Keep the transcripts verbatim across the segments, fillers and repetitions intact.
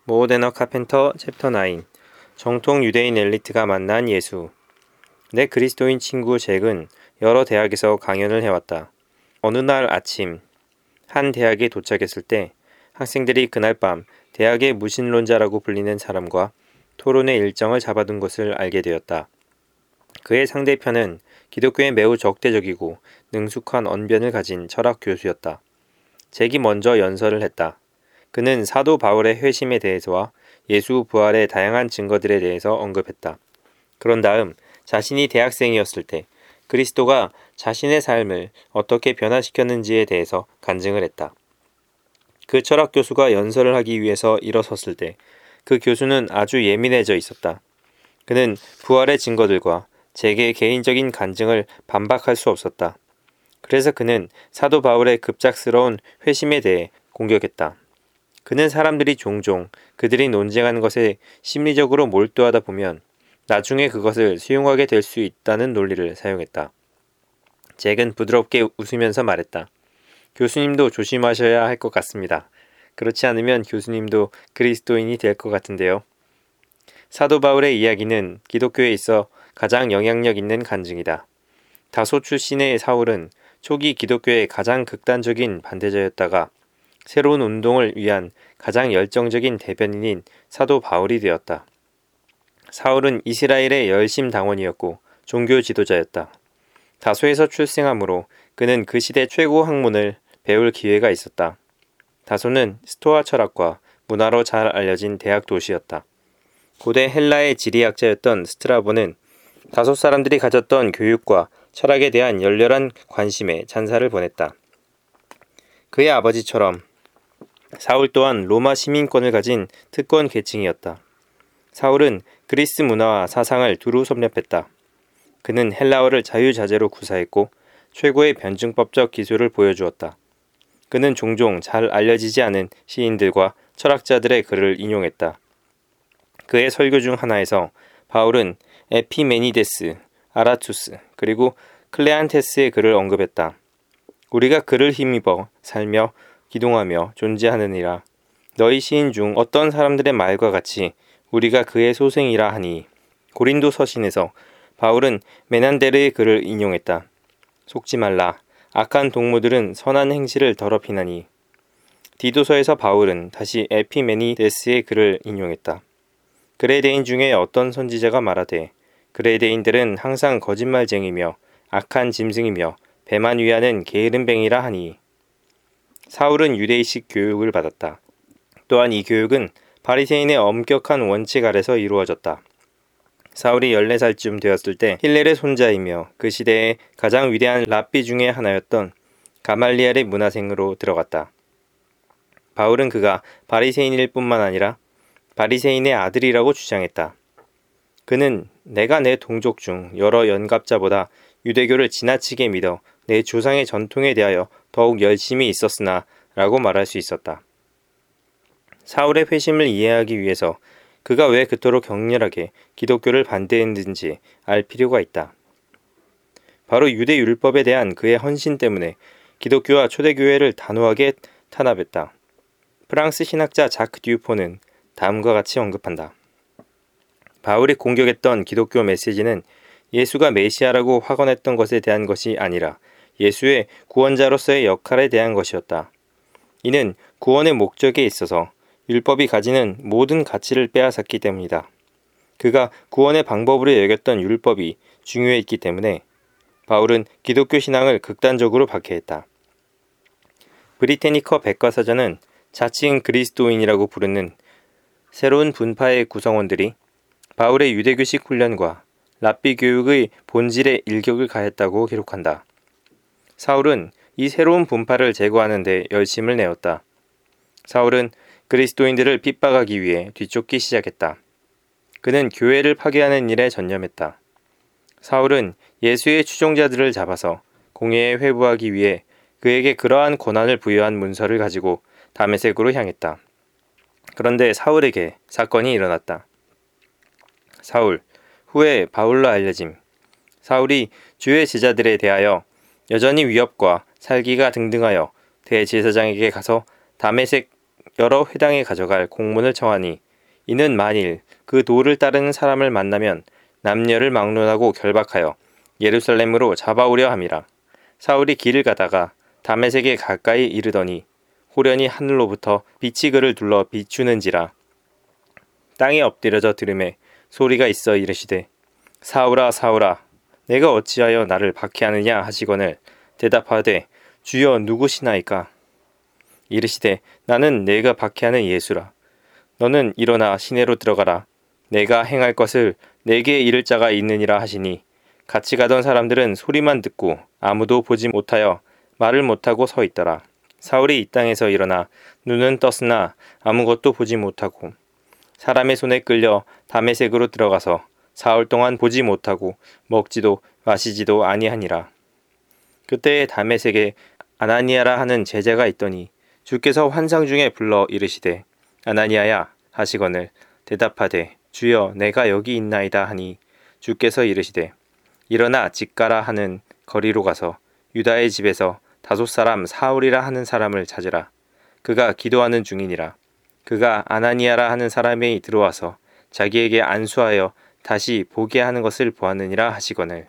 모어데너 카펜터 챕터 나인 정통 유대인 엘리트가 만난 예수. 내 그리스도인 친구 잭은 여러 대학에서 강연을 해왔다. 어느 날 아침 한 대학에 도착했을 때 학생들이 그날 밤 대학의 무신론자라고 불리는 사람과 토론의 일정을 잡아둔 것을 알게 되었다. 그의 상대편은 기독교에 매우 적대적이고 능숙한 언변을 가진 철학 교수였다. 잭이 먼저 연설을 했다. 그는 사도 바울의 회심에 대해서와 예수 부활의 다양한 증거들에 대해서 언급했다. 그런 다음 자신이 대학생이었을 때 그리스도가 자신의 삶을 어떻게 변화시켰는지에 대해서 간증을 했다. 그 철학 교수가 연설을 하기 위해서 일어섰을 때 그 교수는 아주 예민해져 있었다. 그는 부활의 증거들과 잭의 개인적인 간증을 반박할 수 없었다. 그래서 그는 사도 바울의 급작스러운 회심에 대해 공격했다. 그는 사람들이 종종 그들이 논쟁하는 것에 심리적으로 몰두하다 보면 나중에 그것을 수용하게 될 수 있다는 논리를 사용했다. 잭은 부드럽게 웃으면서 말했다. 교수님도 조심하셔야 할 것 같습니다. 그렇지 않으면 교수님도 그리스도인이 될 것 같은데요. 사도 바울의 이야기는 기독교에 있어 가장 영향력 있는 간증이다. 다소 출신의 사울은 초기 기독교의 가장 극단적인 반대자였다가 새로운 운동을 위한 가장 열정적인 대변인인 사도 바울이 되었다. 사울은 이스라엘의 열심 당원이었고 종교 지도자였다. 다소에서 출생하므로 그는 그 시대 최고 학문을 배울 기회가 있었다. 다소는 스토아 철학과 문화로 잘 알려진 대학 도시였다. 고대 헬라의 지리학자였던 스트라보는 다소 사람들이 가졌던 교육과 철학에 대한 열렬한 관심에 찬사를 보냈다. 그의 아버지처럼 사울 또한 로마 시민권을 가진 특권 계층이었다. 사울은 그리스 문화와 사상을 두루 섭렵했다. 그는 헬라어를 자유자재로 구사했고 최고의 변증법적 기술을 보여주었다. 그는 종종 잘 알려지지 않은 시인들과 철학자들의 글을 인용했다. 그의 설교 중 하나에서 바울은 에피메니데스, 아라투스, 그리고 클레안테스의 글을 언급했다. 우리가 그를 힘입어 살며 기동하며 존재하느니라. 너희 시인 중 어떤 사람들의 말과 같이 우리가 그의 소생이라 하니. 고린도 서신에서 바울은 메난데르의 글을 인용했다. 속지 말라. 악한 동무들은 선한 행실을 더럽히나니. 디도서에서 바울은 다시 에피메니데스의 글을 인용했다. 그레데인 중에 어떤 선지자가 말하되 그레데인들은 항상 거짓말쟁이며 악한 짐승이며 배만 위하는 게으름뱅이라 하니. 사울은 유대의식 교육을 받았다. 또한 이 교육은 바리새인의 엄격한 원칙 아래서 이루어졌다. 사울이 열네 살쯤 되었을 때 힐렐의 손자이며 그 시대의 가장 위대한 랍비 중의 하나였던 가말리엘의 문화생으로 들어갔다. 바울은 그가 바리새인일 뿐만 아니라 바리새인의 아들이라고 주장했다. 그는 내가 내 동족 중 여러 연갑자보다 유대교를 지나치게 믿어 내 조상의 전통에 대하여 더욱 열심히 있었으나 라고 말할 수 있었다. 사울의 회심을 이해하기 위해서 그가 왜 그토록 격렬하게 기독교를 반대했는지 알 필요가 있다. 바로 유대 율법에 대한 그의 헌신 때문에 기독교와 초대교회를 단호하게 탄압했다. 프랑스 신학자 자크 듀포는 다음과 같이 언급한다. 바울이 공격했던 기독교 메시지는 예수가 메시아라고 확언했던 것에 대한 것이 아니라 예수의 구원자로서의 역할에 대한 것이었다. 이는 구원의 목적에 있어서 율법이 가지는 모든 가치를 빼앗았기 때문이다. 그가 구원의 방법으로 여겼던 율법이 중요했기 때문에 바울은 기독교 신앙을 극단적으로 박해했다. 브리테니커 백과사전은 자칭 그리스도인이라고 부르는 새로운 분파의 구성원들이 바울의 유대교식 훈련과 랍비 교육의 본질에 일격을 가했다고 기록한다. 사울은 이 새로운 분파를 제거하는 데 열심을 내었다. 사울은 그리스도인들을 핍박하기 위해 뒤쫓기 시작했다. 그는 교회를 파괴하는 일에 전념했다. 사울은 예수의 추종자들을 잡아서 공회에 회부하기 위해 그에게 그러한 권한을 부여한 문서를 가지고 다메섹으로 향했다. 그런데 사울에게 사건이 일어났다. 사울, 후에 바울로 알려짐. 사울이 주의 제자들에 대하여 여전히 위협과 살기가 등등하여 대제사장에게 가서 다메섹 여러 회당에 가져갈 공문을 청하니 이는 만일 그 도를 따르는 사람을 만나면 남녀를 막론하고 결박하여 예루살렘으로 잡아오려 함이라. 사울이 길을 가다가 다메섹에 가까이 이르더니 호련히 하늘로부터 빛이 그를 둘러 비추는지라. 땅에 엎드려져 들음에 소리가 있어 이르시되 사울아 사울아 내가 어찌하여 나를 박해하느냐 하시거늘 대답하되 주여 누구시나이까. 이르시되 나는 내가 박해하는 예수라. 너는 일어나 시내로 들어가라. 내가 행할 것을 내게 이를 자가 있느니라 하시니 같이 가던 사람들은 소리만 듣고 아무도 보지 못하여 말을 못하고 서 있더라. 사울이 이 땅에서 일어나 눈은 떴으나 아무것도 보지 못하고 사람의 손에 끌려 다메섹으로 들어가서 사흘 동안 보지 못하고 먹지도 마시지도 아니하니라. 그때에 다메섹에 아나니아라 하는 제자가 있더니 주께서 환상 중에 불러 이르시되 아나니아야 하시거늘 대답하되 주여 내가 여기 있나이다 하니 주께서 이르시되 일어나 직가라 하는 거리로 가서 유다의 집에서 다섯 사람 사울이라 하는 사람을 찾으라. 그가 기도하는 중이니라. 그가 아나니아라 하는 사람이 들어와서 자기에게 안수하여 다시 보게 하는 것을 보았느니라 하시거늘.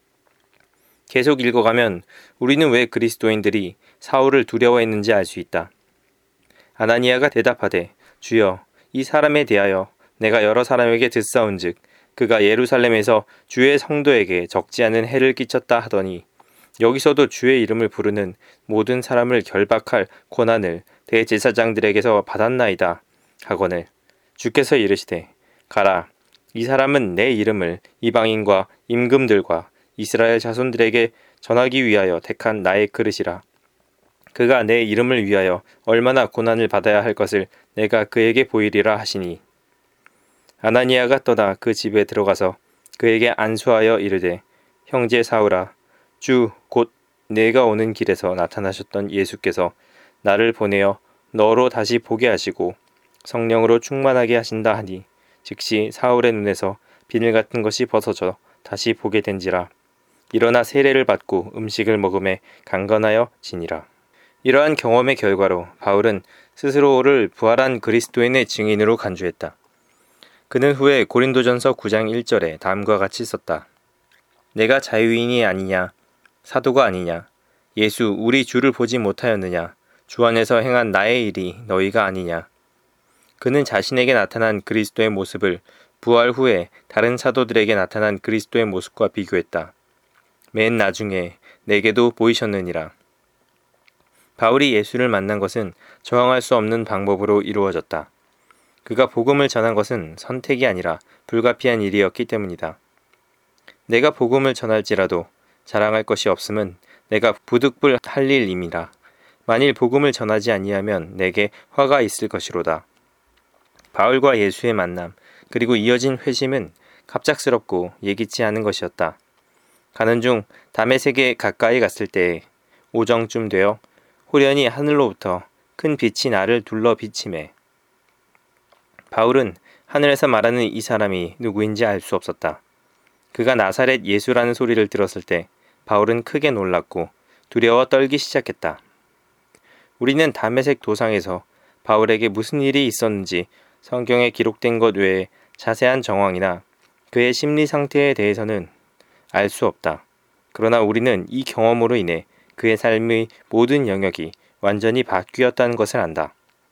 계속 읽어가면 우리는 왜 그리스도인들이 사울을 두려워했는지 알 수 있다. 아나니아가 대답하되 주여 이 사람에 대하여 내가 여러 사람에게 듣사온즉 그가 예루살렘에서 주의 성도에게 적지 않은 해를 끼쳤다 하더니 여기서도 주의 이름을 부르는 모든 사람을 결박할 권한을 대제사장들에게서 받았나이다 하거늘. 주께서 이르시되 가라. 이 사람은 내 이름을 이방인과 임금들과 이스라엘 자손들에게 전하기 위하여 택한 나의 그릇이라. 그가 내 이름을 위하여 얼마나 고난을 받아야 할 것을 내가 그에게 보이리라 하시니 아나니아가 떠나 그 집에 들어가서 그에게 안수하여 이르되 형제 사울아 주 곧 내가 오는 길에서 나타나셨던 예수께서 나를 보내어 너로 다시 보게 하시고 성령으로 충만하게 하신다 하니 즉시 사울의 눈에서 비늘 같은 것이 벗어져 다시 보게 된지라. 일어나 세례를 받고 음식을 먹음에 강건하여 지니라. 이러한 경험의 결과로 바울은 스스로를 부활한 그리스도인의 증인으로 간주했다. 그는 후에 고린도전서 구 장 일 절에 다음과 같이 썼다. 내가 자유인이 아니냐 사도가 아니냐 예수 우리 주를 보지 못하였느냐 주 안에서 행한 나의 일이 너희가 아니냐. 그는 자신에게 나타난 그리스도의 모습을 부활 후에 다른 사도들에게 나타난 그리스도의 모습과 비교했다. 맨 나중에 내게도 보이셨느니라. 바울이 예수를 만난 것은 저항할 수 없는 방법으로 이루어졌다. 그가 복음을 전한 것은 선택이 아니라 불가피한 일이었기 때문이다. 내가 복음을 전할지라도 자랑할 것이 없음은 내가 부득불 할 일임이라. 만일 복음을 전하지 아니하면 내게 화가 있을 것이로다. 바울과 예수의 만남 그리고 이어진 회심은 갑작스럽고 예기치 않은 것이었다. 가는 중 다메섹에 가까이 갔을 때에 오정쯤 되어 호련히 하늘로부터 큰 빛이 나를 둘러 비치매 바울은 하늘에서 말하는 이 사람이 누구인지 알 수 없었다. 그가 나사렛 예수라는 소리를 들었을 때 바울은 크게 놀랐고 두려워 떨기 시작했다. 우리는 다메섹 도상에서 바울에게 무슨 일이 있었는지 성경에 기록된 것 외에 자세한 정황이나 그의 심리 상태에 대해서는 알 수 없다. 그러나 우리는 이 경험으로 인해 그의 삶의 모든 영역이 완전히 바뀌었다는 것을 안다.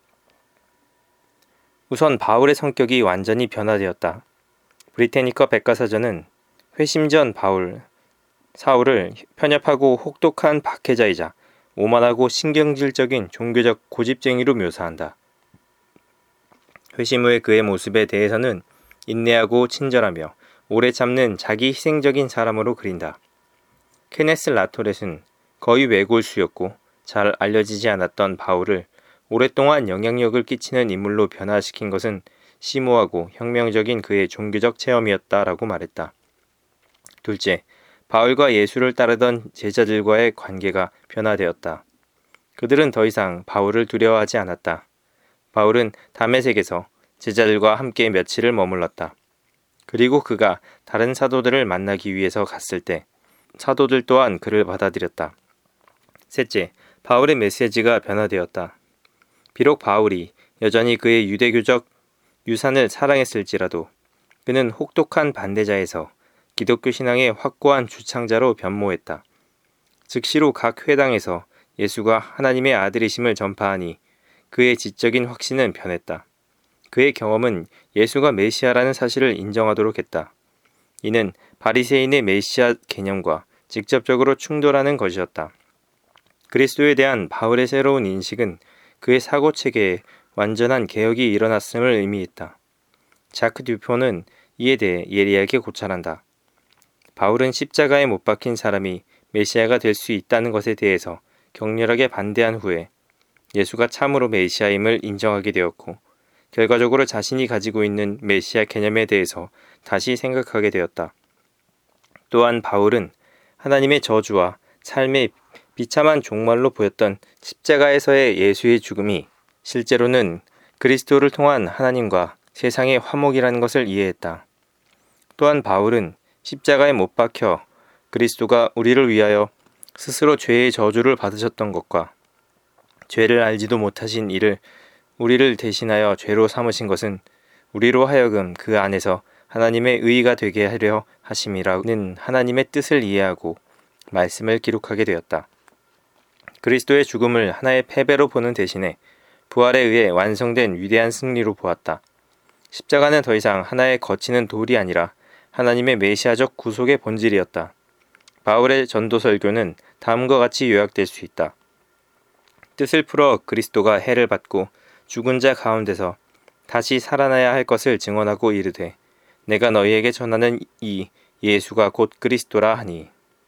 우선 바울의 성격이 완전히 변화되었다. 브리테니커 백과사전은 회심 전 바울, 사울을 편협하고 혹독한 박해자이자 오만하고 신경질적인 종교적 고집쟁이로 묘사한다. 회심 후의 그의 모습에 대해서는 인내하고 친절하며 오래 참는 자기 희생적인 사람으로 그린다. 케네스 라토렛은 거의 외골수였고 잘 알려지지 않았던 바울을 오랫동안 영향력을 끼치는 인물로 변화시킨 것은 심오하고 혁명적인 그의 종교적 체험이었다라고 말했다. 둘째, 바울과 예수를 따르던 제자들과의 관계가 변화되었다. 그들은 더 이상 바울을 두려워하지 않았다. 바울은 다메섹에서 제자들과 함께 며칠을 머물렀다. 그리고 그가 다른 사도들을 만나기 위해서 갔을 때 사도들 또한 그를 받아들였다. 셋째, 바울의 메시지가 변화되었다. 비록 바울이 여전히 그의 유대교적 유산을 사랑했을지라도 그는 혹독한 반대자에서 기독교 신앙의 확고한 주창자로 변모했다. 즉시로 각 회당에서 예수가 하나님의 아들이심을 전파하니 그의 지적인 확신은 변했다. 그의 경험은 예수가 메시아라는 사실을 인정하도록 했다. 이는 바리새인의 메시아 개념과 직접적으로 충돌하는 것이었다. 그리스도에 대한 바울의 새로운 인식은 그의 사고체계에 완전한 개혁이 일어났음을 의미했다. 자크 듀포는 이에 대해 예리하게 고찰한다. 바울은 십자가에 못 박힌 사람이 메시아가 될 수 있다는 것에 대해서 격렬하게 반대한 후에 예수가 참으로 메시아임을 인정하게 되었고 결과적으로 자신이 가지고 있는 메시아 개념에 대해서 다시 생각하게 되었다. 또한 바울은 하나님의 저주와 삶의 비참한 종말로 보였던 십자가에서의 예수의 죽음이 실제로는 그리스도를 통한 하나님과 세상의 화목이라는 것을 이해했다. 또한 바울은 십자가에 못 박혀 그리스도가 우리를 위하여 스스로 죄의 저주를 받으셨던 것과 죄를 알지도 못하신 이를 우리를 대신하여 죄로 삼으신 것은 우리로 하여금 그 안에서 하나님의 의의가 되게 하려 하심이라는 하나님의 뜻을 이해하고 말씀을 기록하게 되었다. 그리스도의 죽음을 하나의 패배로 보는 대신에 부활에 의해 완성된 위대한 승리로 보았다. 십자가는 더 이상 하나의 거치는 돌이 아니라 하나님의 메시아적 구속의 본질이었다. 바울의 전도 설교는 다음과 같이 요약될 수 있다. 뜻을 풀어 그리스도가 해를 받고 죽은 자 가운데서 다시 살아나야 할 것을 증언하고 이르되 내가 너희에게 전하는 이 예수가 곧 그리스도라 하니.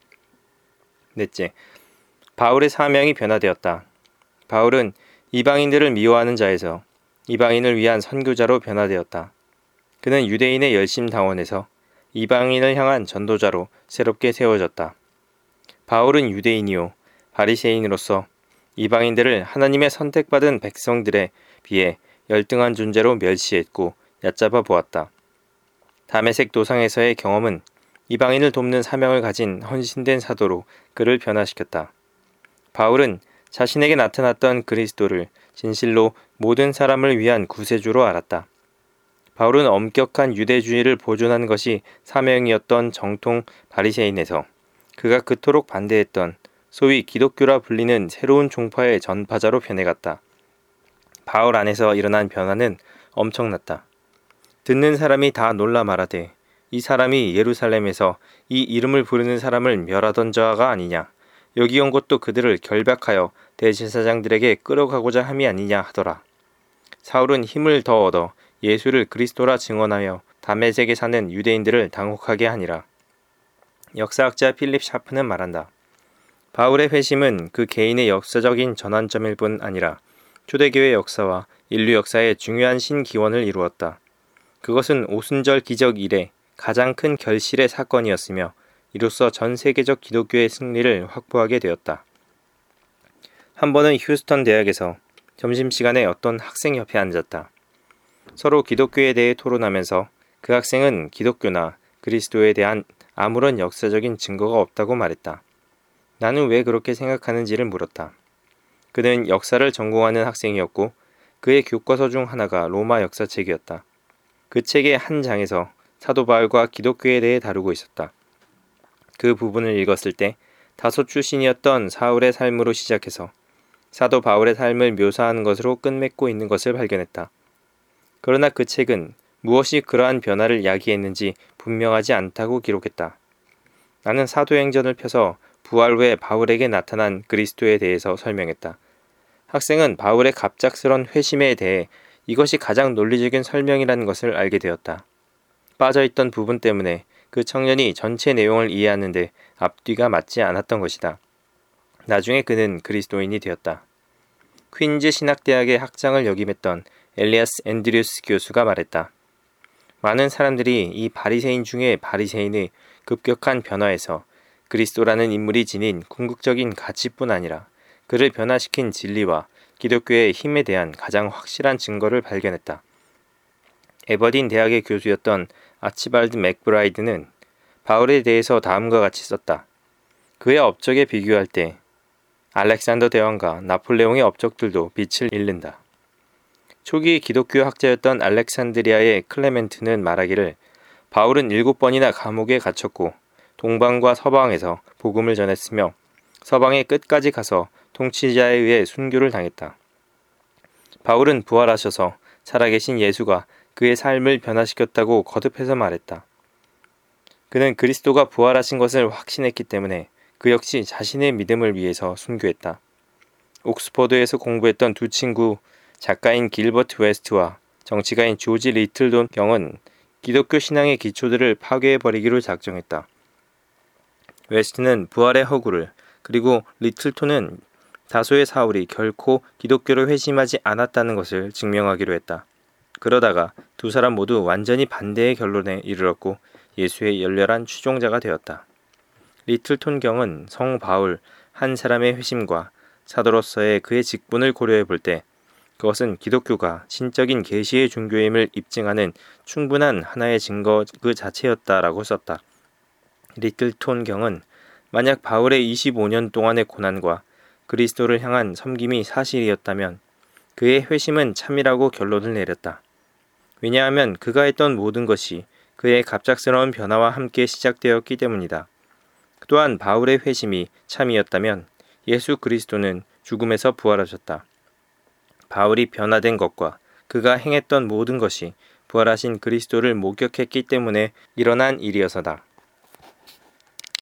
넷째, 바울의 사명이 변화되었다. 바울은 이방인들을 미워하는 자에서 이방인을 위한 선교자로 변화되었다. 그는 유대인의 열심당원에서 이방인을 향한 전도자로 새롭게 세워졌다. 바울은 유대인이요 바리새인으로서 이방인들을 하나님의 선택받은 백성들에 비해 열등한 존재로 멸시했고 얕잡아 보았다. 다메섹 도상에서의 경험은 이방인을 돕는 사명을 가진 헌신된 사도로 그를 변화시켰다. 바울은 자신에게 나타났던 그리스도를 진실로 모든 사람을 위한 구세주로 알았다. 바울은 엄격한 유대주의를 보존하는 것이 사명이었던 정통 바리새인에서 그가 그토록 반대했던 소위 기독교라 불리는 새로운 종파의 전파자로 변해갔다. 바울 안에서 일어난 변화는 엄청났다. 듣는 사람이 다 놀라 말하되 이 사람이 예루살렘에서 이 이름을 부르는 사람을 멸하던 자가 아니냐. 여기 온 것도 그들을 결박하여 대제사장들에게 끌어가고자 함이 아니냐 하더라. 사울은 힘을 더 얻어 예수를 그리스도라 증언하여 다메섹에 사는 유대인들을 당혹하게 하니라. 역사학자 필립 샤프는 말한다. 바울의 회심은 그 개인의 역사적인 전환점일 뿐 아니라 초대교회 역사와 인류 역사의 중요한 신기원을 이루었다. 그것은 오순절 기적 이래 가장 큰 결실의 사건이었으며 이로써 전 세계적 기독교의 승리를 확보하게 되었다. 한 번은 휴스턴 대학에서 점심시간에 어떤 학생 옆에 앉았다. 서로 기독교에 대해 토론하면서 그 학생은 기독교나 그리스도에 대한 아무런 역사적인 증거가 없다고 말했다. 나는 왜 그렇게 생각하는지를 물었다. 그는 역사를 전공하는 학생이었고 그의 교과서 중 하나가 로마 역사책이었다. 그 책의 한 장에서 사도 바울과 기독교에 대해 다루고 있었다. 그 부분을 읽었을 때 다소 출신이었던 사울의 삶으로 시작해서 사도 바울의 삶을 묘사하는 것으로 끝맺고 있는 것을 발견했다. 그러나 그 책은 무엇이 그러한 변화를 야기했는지 분명하지 않다고 기록했다. 나는 사도행전을 펴서 부활 후에 바울에게 나타난 그리스도에 대해서 설명했다. 학생은 바울의 갑작스런 회심에 대해 이것이 가장 논리적인 설명이라는 것을 알게 되었다. 빠져있던 부분 때문에 그 청년이 전체 내용을 이해하는데 앞뒤가 맞지 않았던 것이다. 나중에 그는 그리스도인이 되었다. 퀸즈 신학대학의 학장을 역임했던 엘리아스 앤드류스 교수가 말했다. 많은 사람들이 이 바리새인 중에 바리새인의 급격한 변화에서 그리스도라는 인물이 지닌 궁극적인 가치뿐 아니라 그를 변화시킨 진리와 기독교의 힘에 대한 가장 확실한 증거를 발견했다. 에버딘 대학의 교수였던 아치발드 맥브라이드는 바울에 대해서 다음과 같이 썼다. 그의 업적에 비교할 때 알렉산더 대왕과 나폴레옹의 업적들도 빛을 잃는다. 초기 기독교 학자였던 알렉산드리아의 클레멘트는 말하기를 바울은 일곱 번이나 감옥에 갇혔고 동방과 서방에서 복음을 전했으며 서방의 끝까지 가서 통치자에 의해 순교를 당했다. 바울은 부활하셔서 살아계신 예수가 그의 삶을 변화시켰다고 거듭해서 말했다. 그는 그리스도가 부활하신 것을 확신했기 때문에 그 역시 자신의 믿음을 위해서 순교했다. 옥스퍼드에서 공부했던 두 친구 작가인 길버트 웨스트와 정치가인 조지 리틀돈 경은 기독교 신앙의 기초들을 파괴해버리기로 작정했다. 웨스트는 부활의 허구를, 그리고 리틀톤은 다소의 사울이 결코 기독교로 회심하지 않았다는 것을 증명하기로 했다. 그러다가 두 사람 모두 완전히 반대의 결론에 이르렀고 예수의 열렬한 추종자가 되었다. 리틀톤 경은 성 바울 한 사람의 회심과 사도로서의 그의 직분을 고려해 볼 때 그것은 기독교가 신적인 계시의 종교임을 입증하는 충분한 하나의 증거 그 자체였다라고 썼다. 리틀톤 경은 만약 바울의 이십오 년 동안의 고난과 그리스도를 향한 섬김이 사실이었다면 그의 회심은 참이라고 결론을 내렸다. 왜냐하면 그가 했던 모든 것이 그의 갑작스러운 변화와 함께 시작되었기 때문이다. 또한 바울의 회심이 참이었다면 예수 그리스도는 죽음에서 부활하셨다. 바울이 변화된 것과 그가 행했던 모든 것이 부활하신 그리스도를 목격했기 때문에 일어난 일이어서다.